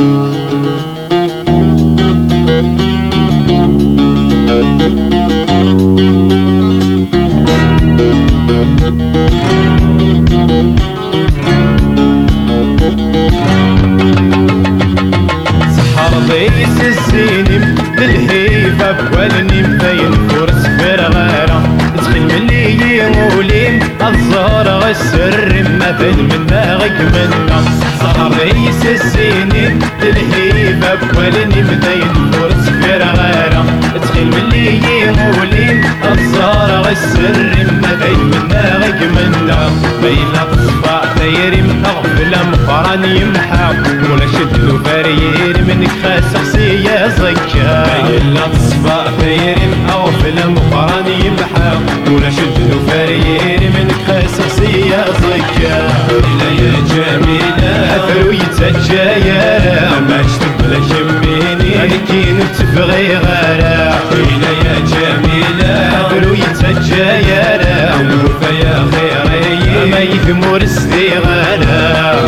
ضيس الزينم للهيبة بوالنم باين فرس فرغارة تخيل ملي يموليم الزهر غسر ما بين منا غيك منا ضيس الزينم للهيبة بوالنم باين فرس فرغارة تخيل ملي يموليم الزهر غسر ما بين منا غيك منا بيلا تصبع دايري مغفلة مقران يمحى ولا شدلو فرير منك شخصية زكا بيلا تصبع دايري مغفلة مقران يمحى ولا شدلو فرير منك شخصية زكا إلا يا جميلة أثرو يتجايا ما اشتبلا يميني أنا كي نتبغي غارة إلا يا جميلة أثرو يتجايا الوفا يا خيري ما يثمر الصغيرة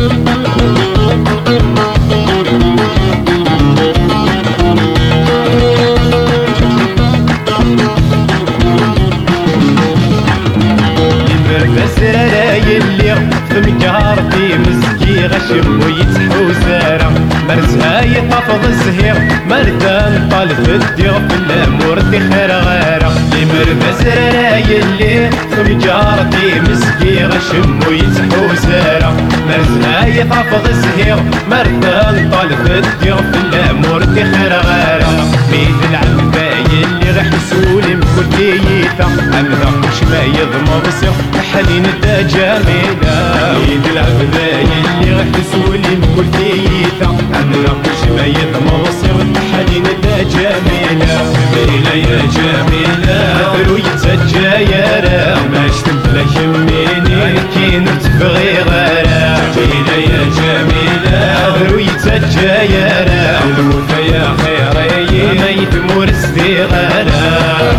بسرارة يلي فمكارتي مسكي غشم ويتحوزارة مرزها يطفض الزهير مردان طالف الدير في الامور دي خير غارة لمر بسرارة يلي فمكارتي مسكي غشم ويتحوزارة مرزها يطفض الزهير مردان طالف الدير في الامور دي خير غارة بيد العباية اللي رح يسولم كل ديتا أمذا شما يضمر سير حنين دا جميلة بيد العباية اللي رح يسولم كل ديتا أمذا شما يضمر سير حنين دا جميلة جميلة يا جميلة أثرو يتجايرة ما شتبلا يميني كي نتبغي غارة جميلة يا جميلة أثرو يتجايرة الوفا يا خيري ما يثمر الصغيرة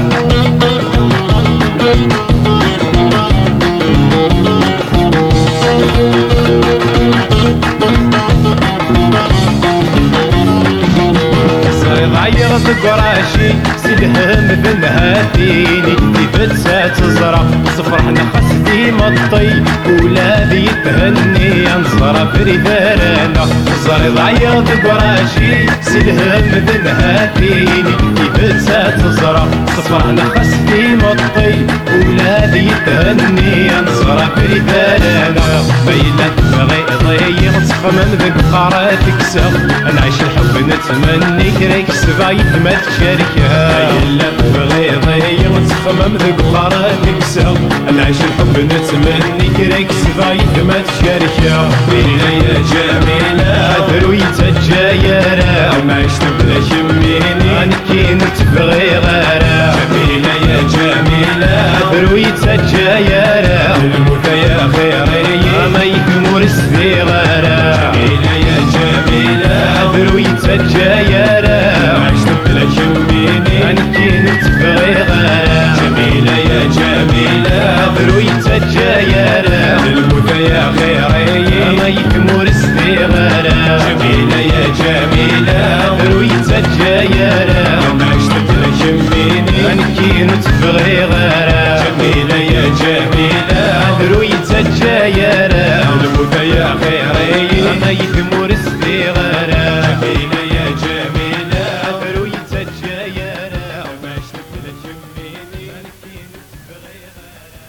ضعير ذكراشي سلهم بنهاتيني تبتسا تزرع صفرحنا خسدي مطي ولادي تهني انصر فريدانا زري ضعير ذكراشي سلهم بنهاتيني تبتسا تزرع صفرحنا خسدي مطي ولادي تهني انصر فريدانا بيلات بغي ضيق تخمن ذك خاراتك سر نعيش الحب نتمني كريك سبايت ما تشاركها إلا بغي ضيق تخمم ذك خاراتك سر نعيش الحب نتمني كريك سبايت ما تشاركها إلا يا جميلة أثرو يتجايرة ما عشت بلا يميني أنا كي نتبغي غارة جميلة يا جميلة أثرو يتجايرة الموت يا خيري ما يثمر الصغيرة جميلة يا جميلة أثرو يتجايرة ما عشت بلا يميني أنا كي نتبغي غارة جميلة يا جميلة أثرو يتجايرة الموت يا خيري ما يثمر الصغيرة جميلة يا جميلة أثرو يتجايرة ما عشت بلا يميني أنا كي نتبغي غارة جميلة يا جميلة أثرو يتجايرة الموت يا خيري ما يثمر الصغيرة